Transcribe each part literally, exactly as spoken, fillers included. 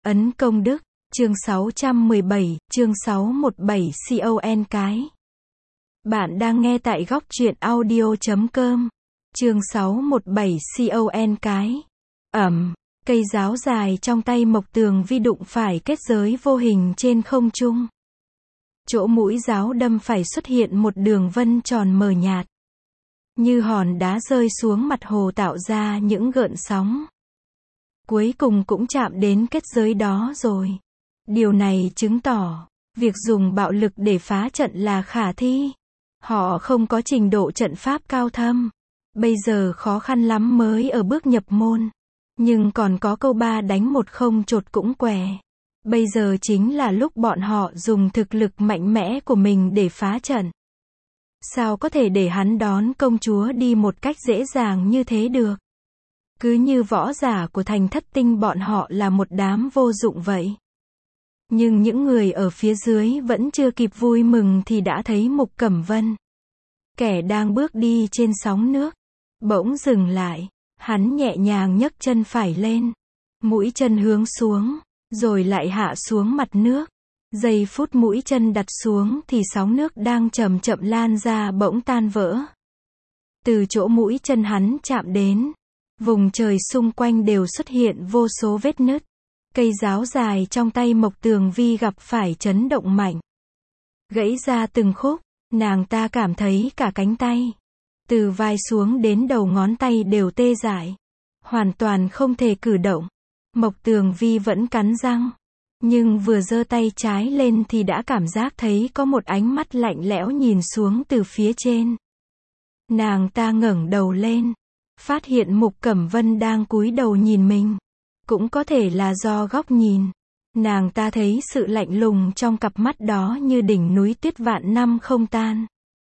Ấn công đức, chương sáu trăm mười bảy, chương sáu trăm mười bảy con cái. Bạn đang nghe tại góc truyện audio chấm com. Chương sáu trăm mười bảy con cái. Ẩm, cây giáo dài trong tay Mộc Tường Vi đụng phải kết giới vô hình trên không trung. Chỗ mũi giáo đâm phải xuất hiện một đường vân tròn mờ nhạt, như hòn đá rơi xuống mặt hồ tạo ra những gợn sóng. Cuối cùng cũng chạm đến kết giới đó rồi. Điều này chứng tỏ, việc dùng bạo lực để phá trận là khả thi. Họ không có trình độ trận pháp cao thâm. Bây giờ khó khăn lắm mới ở bước nhập môn. Nhưng còn có câu ba đánh một không chột cũng què. Bây giờ chính là lúc bọn họ dùng thực lực mạnh mẽ của mình để phá trận. Sao có thể để hắn đón công chúa đi một cách dễ dàng như thế được? Cứ như võ giả của thành thất tinh bọn họ là một đám vô dụng vậy. Nhưng những người ở phía dưới vẫn chưa kịp vui mừng thì đã thấy Mục Cẩm Vân, kẻ đang bước đi trên sóng nước, bỗng dừng lại. Hắn nhẹ nhàng nhấc chân phải lên, mũi chân hướng xuống, rồi lại hạ xuống mặt nước. Giây phút mũi chân đặt xuống thì sóng nước đang chậm chậm lan ra bỗng tan vỡ. Từ chỗ mũi chân hắn chạm đến, vùng trời xung quanh đều xuất hiện vô số vết nứt. Cây giáo dài trong tay Mộc Tường Vi gặp phải chấn động mạnh, gãy ra từng khúc. Nàng ta cảm thấy cả cánh tay, từ vai xuống đến đầu ngón tay đều tê dại, hoàn toàn không thể cử động. Mộc Tường Vi vẫn cắn răng, nhưng vừa giơ tay trái lên thì đã cảm giác thấy có một ánh mắt lạnh lẽo nhìn xuống từ phía trên. Nàng ta ngẩng đầu lên, phát hiện Mục Cẩm Vân đang cúi đầu nhìn mình. Cũng có thể là do góc nhìn. Nàng ta thấy sự lạnh lùng trong cặp mắt đó như đỉnh núi tuyết vạn năm không tan,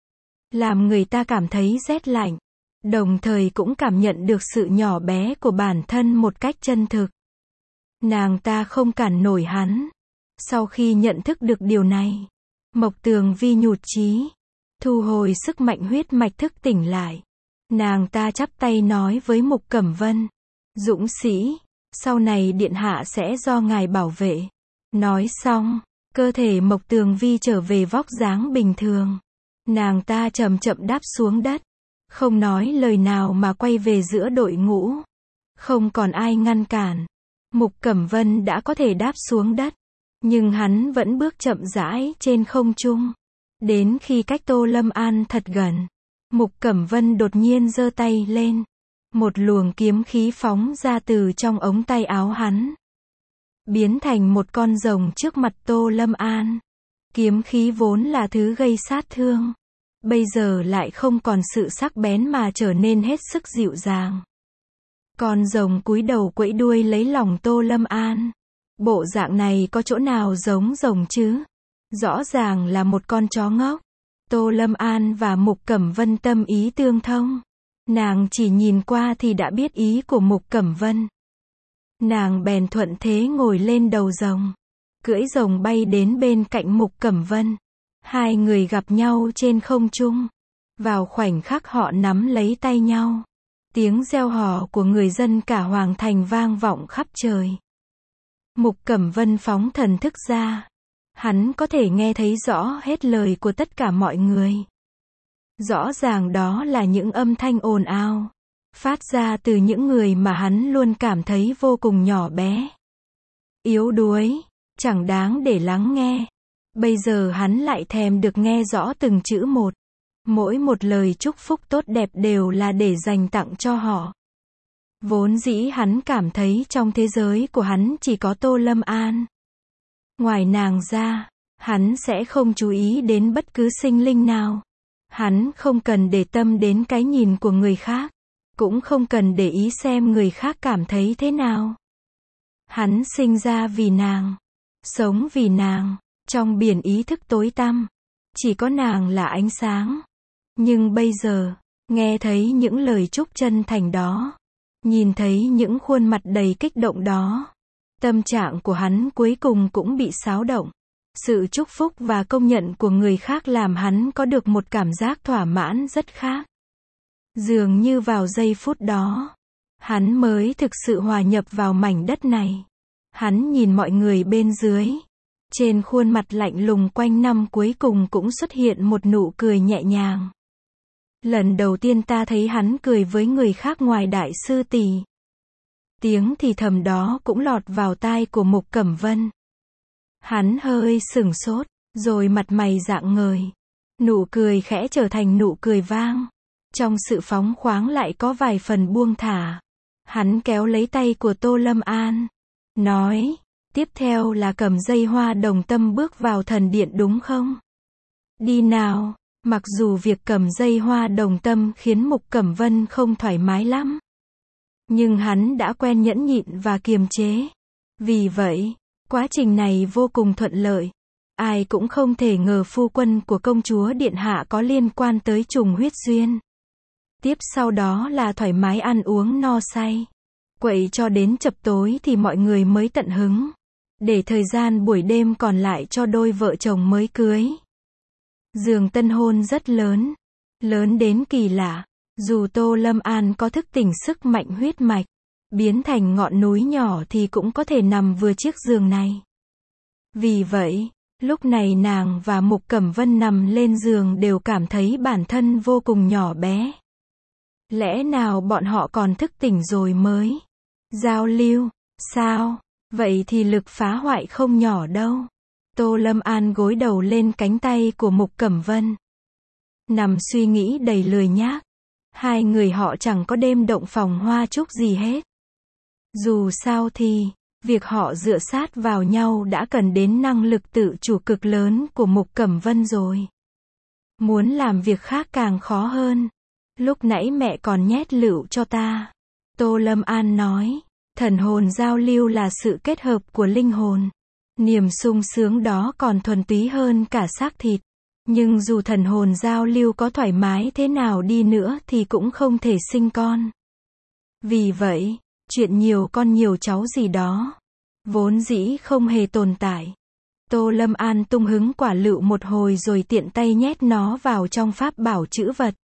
làm người ta cảm thấy rét lạnh, đồng thời cũng cảm nhận được sự nhỏ bé của bản thân một cách chân thực. Nàng ta không cản nổi hắn. Sau khi nhận thức được điều này, Mộc Tường Vi nhụt chí, thu hồi sức mạnh huyết mạch thức tỉnh lại. Nàng ta chắp tay nói với Mục Cẩm Vân, dũng sĩ, sau này điện hạ sẽ do ngài bảo vệ. Nói xong, cơ thể Mộc Tường Vi trở về vóc dáng bình thường. Nàng ta chậm chậm đáp xuống đất, không nói lời nào mà quay về giữa đội ngũ. Không còn ai ngăn cản. Mục Cẩm Vân đã có thể đáp xuống đất, nhưng hắn vẫn bước chậm rãi trên không trung. Đến khi cách Tô Lâm An thật gần, Mục Cẩm Vân đột nhiên giơ tay lên. Một luồng kiếm khí phóng ra từ trong ống tay áo hắn, biến thành một con rồng trước mặt Tô Lâm An. Kiếm khí vốn là thứ gây sát thương, bây giờ lại không còn sự sắc bén mà trở nên hết sức dịu dàng. Con rồng cúi đầu quẫy đuôi lấy lòng Tô Lâm An. Bộ dạng này có chỗ nào giống rồng chứ? Rõ ràng là một con chó ngốc. Tô Lâm An và Mục Cẩm Vân tâm ý tương thông. Nàng chỉ nhìn qua thì đã biết ý của Mục Cẩm Vân. Nàng bèn thuận thế ngồi lên đầu rồng, cưỡi rồng bay đến bên cạnh Mục Cẩm Vân. Hai người gặp nhau trên không trung. Vào khoảnh khắc họ nắm lấy tay nhau, tiếng reo hò của người dân cả hoàng thành vang vọng khắp trời. Mục Cẩm Vân phóng thần thức ra. Hắn có thể nghe thấy rõ hết lời của tất cả mọi người. Rõ ràng đó là những âm thanh ồn ào, phát ra từ những người mà hắn luôn cảm thấy vô cùng nhỏ bé, yếu đuối, chẳng đáng để lắng nghe. Bây giờ hắn lại thèm được nghe rõ từng chữ một. Mỗi một lời chúc phúc tốt đẹp đều là để dành tặng cho họ. Vốn dĩ hắn cảm thấy trong thế giới của hắn chỉ có Tô Lâm An. Ngoài nàng ra, hắn sẽ không chú ý đến bất cứ sinh linh nào. Hắn không cần để tâm đến cái nhìn của người khác, cũng không cần để ý xem người khác cảm thấy thế nào. Hắn sinh ra vì nàng, sống vì nàng. Trong biển ý thức tối tăm, chỉ có nàng là ánh sáng. Nhưng bây giờ, nghe thấy những lời chúc chân thành đó, nhìn thấy những khuôn mặt đầy kích động đó, tâm trạng của hắn cuối cùng cũng bị xáo động. Sự chúc phúc và công nhận của người khác làm hắn có được một cảm giác thỏa mãn rất khác. Dường như vào giây phút đó, hắn mới thực sự hòa nhập vào mảnh đất này. Hắn nhìn mọi người bên dưới. Trên khuôn mặt lạnh lùng quanh năm cuối cùng cũng xuất hiện một nụ cười nhẹ nhàng. Lần đầu tiên ta thấy hắn cười với người khác ngoài đại sư tỷ. Tiếng thì thầm đó cũng lọt vào tai của Mục Cẩm Vân. Hắn hơi sửng sốt, rồi mặt mày rạng ngời. Nụ cười khẽ trở thành nụ cười vang. Trong sự phóng khoáng lại có vài phần buông thả. Hắn kéo lấy tay của Tô Lâm An. Nói, tiếp theo là cầm dây hoa đồng tâm bước vào thần điện đúng không? Đi nào. Mặc dù việc cầm dây hoa đồng tâm khiến Mục Cẩm Vân không thoải mái lắm. Nhưng hắn đã quen nhẫn nhịn và kiềm chế. Vì vậy, quá trình này vô cùng thuận lợi. Ai cũng không thể ngờ phu quân của công chúa điện hạ có liên quan tới trùng huyết duyên. Tiếp sau đó là thoải mái ăn uống no say. Quậy cho đến chập tối thì mọi người mới tận hứng. Để thời gian buổi đêm còn lại cho đôi vợ chồng mới cưới. Giường tân hôn rất lớn. Lớn đến kỳ lạ. Dù Tô Lâm An có thức tỉnh sức mạnh huyết mạch, biến thành ngọn núi nhỏ thì cũng có thể nằm vừa chiếc giường này. Vì vậy, lúc này nàng và Mục Cẩm Vân nằm lên giường đều cảm thấy bản thân vô cùng nhỏ bé. Lẽ nào bọn họ còn thức tỉnh rồi mới giao lưu, sao? Vậy thì lực phá hoại không nhỏ đâu. Tô Lâm An gối đầu lên cánh tay của Mục Cẩm Vân. Nằm suy nghĩ đầy lười nhác. Hai người họ chẳng có đêm động phòng hoa chúc gì hết. Dù sao thì, việc họ dựa sát vào nhau đã cần đến năng lực tự chủ cực lớn của Mục Cẩm Vân rồi. Muốn làm việc khác càng khó hơn. Lúc nãy mẹ còn nhét lựu cho ta. Tô Lâm An nói, thần hồn giao lưu là sự kết hợp của linh hồn. Niềm sung sướng đó còn thuần túy hơn cả xác thịt. Nhưng dù thần hồn giao lưu có thoải mái thế nào đi nữa thì cũng không thể sinh con. Vì vậy, chuyện nhiều con nhiều cháu gì đó, vốn dĩ không hề tồn tại. Tô Lâm An tung hứng quả lựu một hồi rồi tiện tay nhét nó vào trong pháp bảo trữ vật.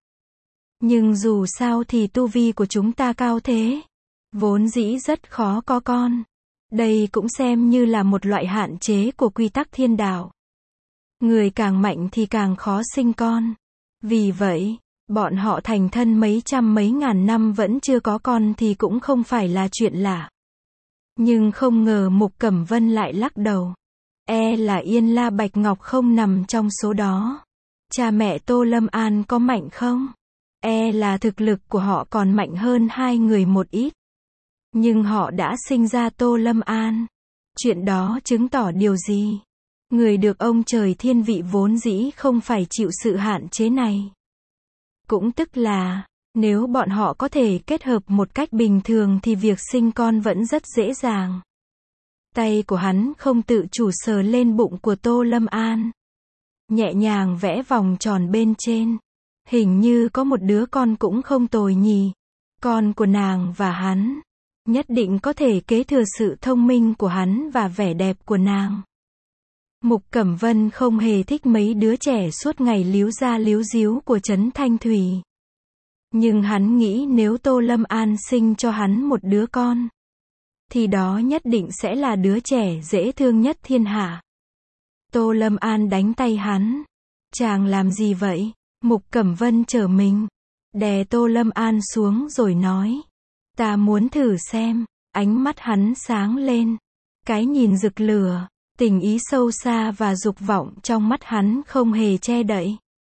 Nhưng dù sao thì tu vi của chúng ta cao thế. Vốn dĩ rất khó có con. Đây cũng xem như là một loại hạn chế của quy tắc thiên đạo. Người càng mạnh thì càng khó sinh con. Vì vậy, bọn họ thành thân mấy trăm mấy ngàn năm vẫn chưa có con thì cũng không phải là chuyện lạ. Nhưng không ngờ Mục Cẩm Vân lại lắc đầu. E là Yên La Bạch Ngọc không nằm trong số đó. Cha mẹ Tô Lâm An có mạnh không? E là thực lực của họ còn mạnh hơn hai người một ít. Nhưng họ đã sinh ra Tô Lâm An. Chuyện đó chứng tỏ điều gì? Người được ông trời thiên vị vốn dĩ không phải chịu sự hạn chế này. Cũng tức là, nếu bọn họ có thể kết hợp một cách bình thường thì việc sinh con vẫn rất dễ dàng. Tay của hắn không tự chủ sờ lên bụng của Tô Lâm An. Nhẹ nhàng vẽ vòng tròn bên trên. Hình như có một đứa con cũng không tồi nhỉ. Con của nàng và hắn. Nhất định có thể kế thừa sự thông minh của hắn và vẻ đẹp của nàng. Mục Cẩm Vân không hề thích mấy đứa trẻ suốt ngày líu ra líu díu của Trấn Thanh Thủy. Nhưng hắn nghĩ nếu Tô Lâm An sinh cho hắn một đứa con, thì đó nhất định sẽ là đứa trẻ dễ thương nhất thiên hạ. Tô Lâm An đánh tay hắn. Chàng làm gì vậy? Mục Cẩm Vân trở mình, đè Tô Lâm An xuống rồi nói. Ta muốn thử xem. Ánh mắt hắn sáng lên. Cái nhìn rực lửa. Tình ý sâu xa và dục vọng trong mắt hắn không hề che đậy.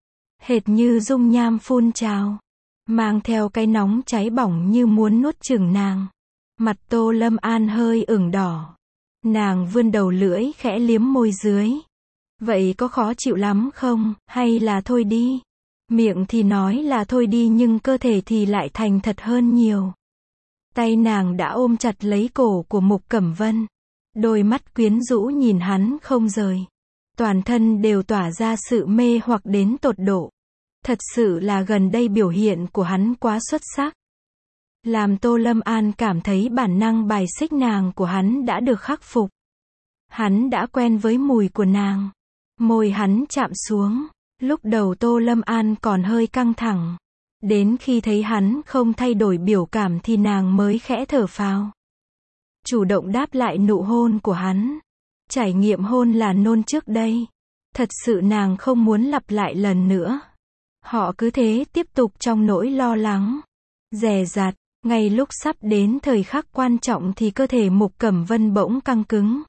Hệt như dung nham phun trào. Mang theo cái nóng cháy bỏng như muốn nuốt chửng nàng. Mặt Tô Lâm An hơi ửng đỏ. Nàng vươn đầu lưỡi khẽ liếm môi dưới. Vậy có khó chịu lắm không, hay là thôi đi? Miệng thì nói là thôi đi nhưng cơ thể thì lại thành thật hơn nhiều. Tay nàng đã ôm chặt lấy cổ của Mục Cẩm Vân. Đôi mắt quyến rũ nhìn hắn không rời. Toàn thân đều tỏa ra sự mê hoặc đến tột độ. Thật sự là gần đây biểu hiện của hắn quá xuất sắc. Làm Tô Lâm An cảm thấy bản năng bài xích nàng của hắn đã được khắc phục. Hắn đã quen với mùi của nàng. Môi hắn chạm xuống. Lúc đầu Tô Lâm An còn hơi căng thẳng. Đến khi thấy hắn không thay đổi biểu cảm thì nàng mới khẽ thở phào. chủ động đáp lại nụ hôn của hắn. Trải nghiệm hôn là nôn trước đây. Thật sự nàng không muốn lặp lại lần nữa. Họ cứ thế tiếp tục trong nỗi lo lắng, dè dặt. Ngay lúc sắp đến thời khắc quan trọng thì cơ thể Mục Cẩm Vân bỗng căng cứng.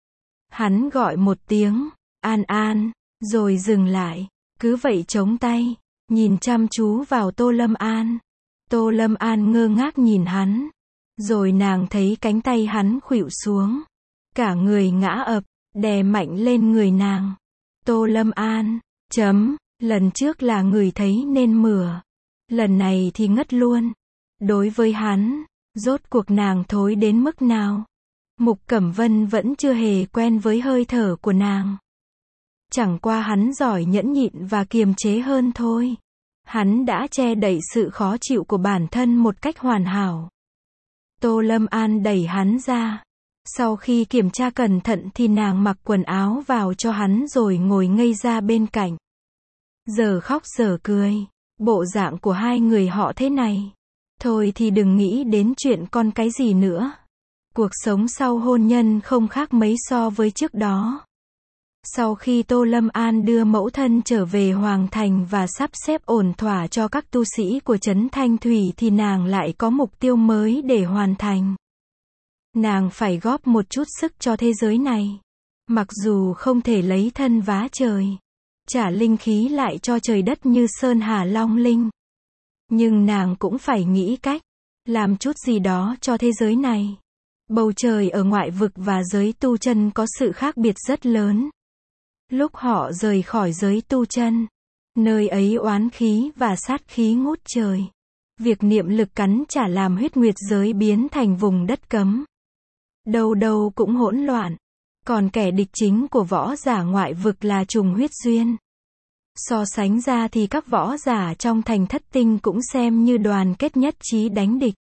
Hắn gọi một tiếng, An An, rồi dừng lại, cứ vậy chống tay, nhìn chăm chú vào Tô Lâm An. Tô Lâm An ngơ ngác nhìn hắn, rồi nàng thấy cánh tay hắn khuỵu xuống, cả người ngã ập, đè mạnh lên người nàng. Tô Lâm An, chấm, lần trước là người thấy nên mửa, lần này thì ngất luôn. Đối với hắn, rốt cuộc nàng thối đến mức nào? Mục Cẩm Vân vẫn chưa hề quen với hơi thở của nàng. Chẳng qua hắn giỏi nhẫn nhịn và kiềm chế hơn thôi. Hắn đã che đậy sự khó chịu của bản thân một cách hoàn hảo. Tô Lâm An đẩy hắn ra. Sau khi kiểm tra cẩn thận thì nàng mặc quần áo vào cho hắn rồi ngồi ngây ra bên cạnh. Giờ khóc giờ cười. Bộ dạng của hai người họ thế này. Thôi thì đừng nghĩ đến chuyện con cái gì nữa. Cuộc sống sau hôn nhân không khác mấy so với trước đó. Sau khi Tô Lâm An đưa mẫu thân trở về Hoàng Thành và sắp xếp ổn thỏa cho các tu sĩ của Trấn Thanh Thủy thì nàng lại có mục tiêu mới để hoàn thành. Nàng phải góp một chút sức cho thế giới này. Mặc dù không thể lấy thân vá trời, trả linh khí lại cho trời đất như Sơn Hà Long Linh. Nhưng nàng cũng phải nghĩ cách, làm chút gì đó cho thế giới này. Bầu trời ở ngoại vực và giới tu chân có sự khác biệt rất lớn. Lúc họ rời khỏi giới tu chân, nơi ấy oán khí và sát khí ngút trời. Việc niệm lực cắn trả làm huyết nguyệt giới biến thành vùng đất cấm. Đâu đâu cũng hỗn loạn. Còn kẻ địch chính của võ giả ngoại vực là trùng huyết duyên. So sánh ra thì các võ giả trong thành thất tinh cũng xem như đoàn kết nhất trí đánh địch.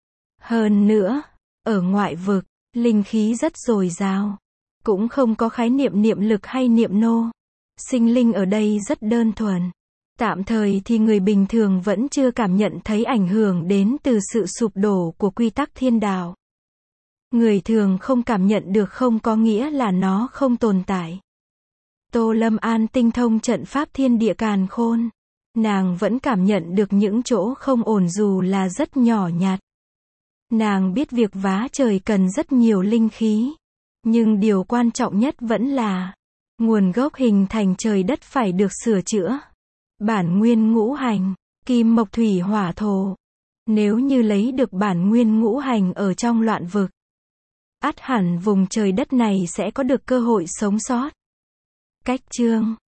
Hơn nữa, ở ngoại vực, linh khí rất dồi dào. Cũng không có khái niệm niệm lực hay niệm nô. Sinh linh ở đây rất đơn thuần. Tạm thời thì người bình thường vẫn chưa cảm nhận thấy ảnh hưởng đến từ sự sụp đổ của quy tắc thiên đạo. Người thường không cảm nhận được không có nghĩa là nó không tồn tại. Tô Lâm An tinh thông trận pháp thiên địa càn khôn. Nàng vẫn cảm nhận được những chỗ không ổn dù là rất nhỏ nhặt. Nàng biết việc vá trời cần rất nhiều linh khí. Nhưng điều quan trọng nhất vẫn là nguồn gốc hình thành trời đất phải được sửa chữa. Bản nguyên ngũ hành, kim mộc thủy hỏa thổ. Nếu như lấy được bản nguyên ngũ hành ở trong loạn vực, ắt hẳn vùng trời đất này sẽ có được cơ hội sống sót. Cách chương